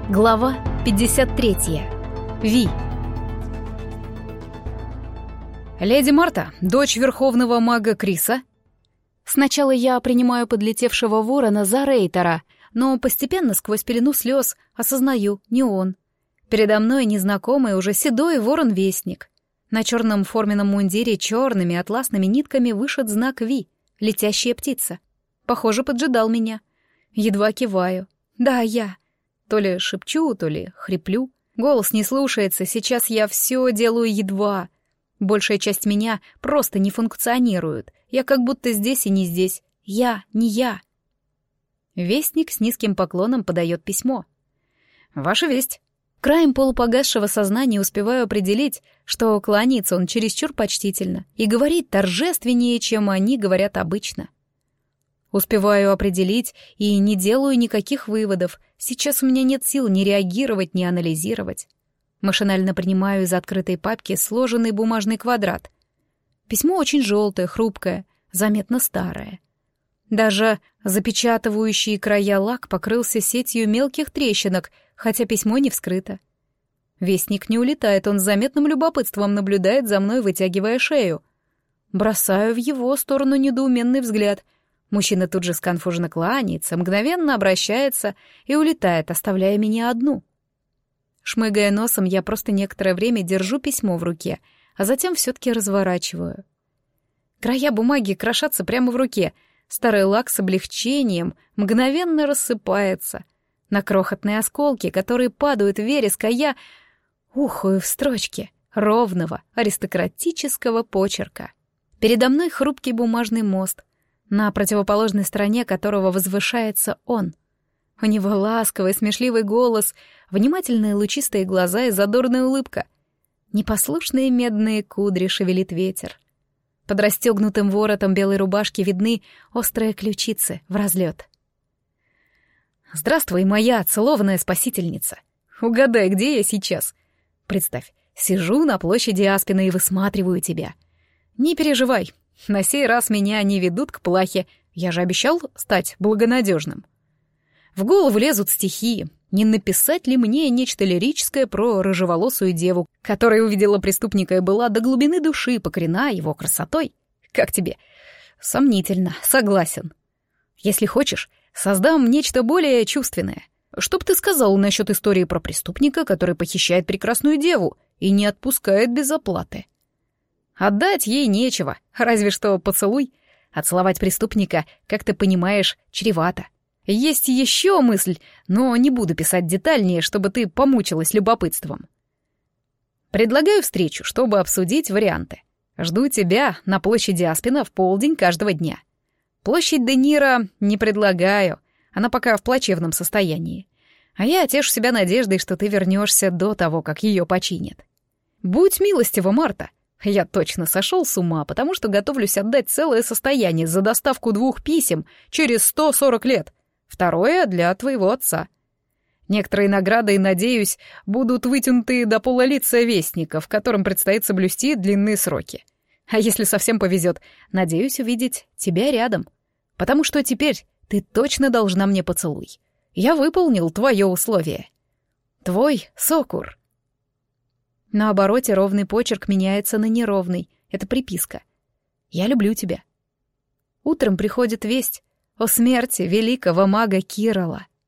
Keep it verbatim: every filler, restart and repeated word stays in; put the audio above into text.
Глава пятьдесят третья. Ви. «Леди Марта, дочь верховного мага Криса?» Сначала я принимаю подлетевшего ворона за Рейтера, но постепенно сквозь пелену слез осознаю, не он. Передо мной незнакомый, уже седой ворон-вестник. На черном форменном мундире черными атласными нитками вышит знак Ви — летящая птица. Похоже, поджидал меня. Едва киваю. Да, я. То ли шепчу, то ли хриплю. Голос не слушается, сейчас я все делаю едва. Большая часть меня просто не функционирует. Я как будто здесь и не здесь. Я не я. Вестник с низким поклоном подает письмо. «Ваша весть». Краем полупогасшего сознания успеваю определить, что кланяется он чересчур почтительно и говорит торжественнее, чем они говорят обычно. Успеваю определить и не делаю никаких выводов. Сейчас у меня нет сил ни реагировать, ни анализировать. Машинально принимаю из открытой папки сложенный бумажный квадрат. Письмо очень желтое, хрупкое, заметно старое. Даже запечатывающий края лак покрылся сетью мелких трещинок, хотя письмо не вскрыто. Вестник не улетает, он с заметным любопытством наблюдает за мной, вытягивая шею. Бросаю в его сторону недоуменный взгляд. Мужчина тут же сконфуженно кланяется, мгновенно обращается и улетает, оставляя меня одну. Шмыгая носом, я просто некоторое время держу письмо в руке, а затем все-таки разворачиваю. Края бумаги крошатся прямо в руке. Старый лак с облегчением мгновенно рассыпается. На крохотные осколки, которые падают в вереск, а я ухаю в строчки ровного аристократического почерка. Передо мной хрупкий бумажный мост, на противоположной стороне которого возвышается он. У него ласковый, смешливый голос, внимательные лучистые глаза и задорная улыбка. Непослушные медные кудри шевелит ветер. Под расстегнутым воротом белой рубашки видны острые ключицы в разлет. «Здравствуй, моя целованная спасительница. Угадай, где я сейчас? Представь, сижу на площади Аспина и высматриваю тебя. Не переживай, на сей раз меня не ведут к плахе, я же обещал стать благонадежным. В голову лезут стихи. Не написать ли мне нечто лирическое про рыжеволосую деву, которая увидела преступника и была до глубины души покорена его красотой? Как тебе? Сомнительно, согласен. Если хочешь, создам нечто более чувственное. Что б ты сказал насчет истории про преступника, который похищает прекрасную деву и не отпускает без оплаты? Отдать ей нечего, разве что поцелуй. Отцеловать преступника, как ты понимаешь, чревато. Есть еще мысль, но не буду писать детальнее, чтобы ты помучилась любопытством. Предлагаю встречу, чтобы обсудить варианты. Жду тебя на площади Аспина в полдень каждого дня. Площадь Де Ниро не предлагаю, она пока в плачевном состоянии. А я тешу себя надеждой, что ты вернешься до того, как ее починят. Будь милостива, Марта. Я точно сошел с ума, потому что готовлюсь отдать целое состояние за доставку двух писем через сто сорок лет. Второе — для твоего отца. Некоторые награды, надеюсь, будут вытянуты до пола лица вестника, в котором предстоит соблюсти длинные сроки. А если совсем повезет, надеюсь увидеть тебя рядом. Потому что теперь ты точно должна мне поцелуй. Я выполнил твое условие. Твой Сокур. На обороте ровный почерк меняется на неровный. Это приписка. Я люблю тебя. Утром приходит весть о смерти великого мага Кирала.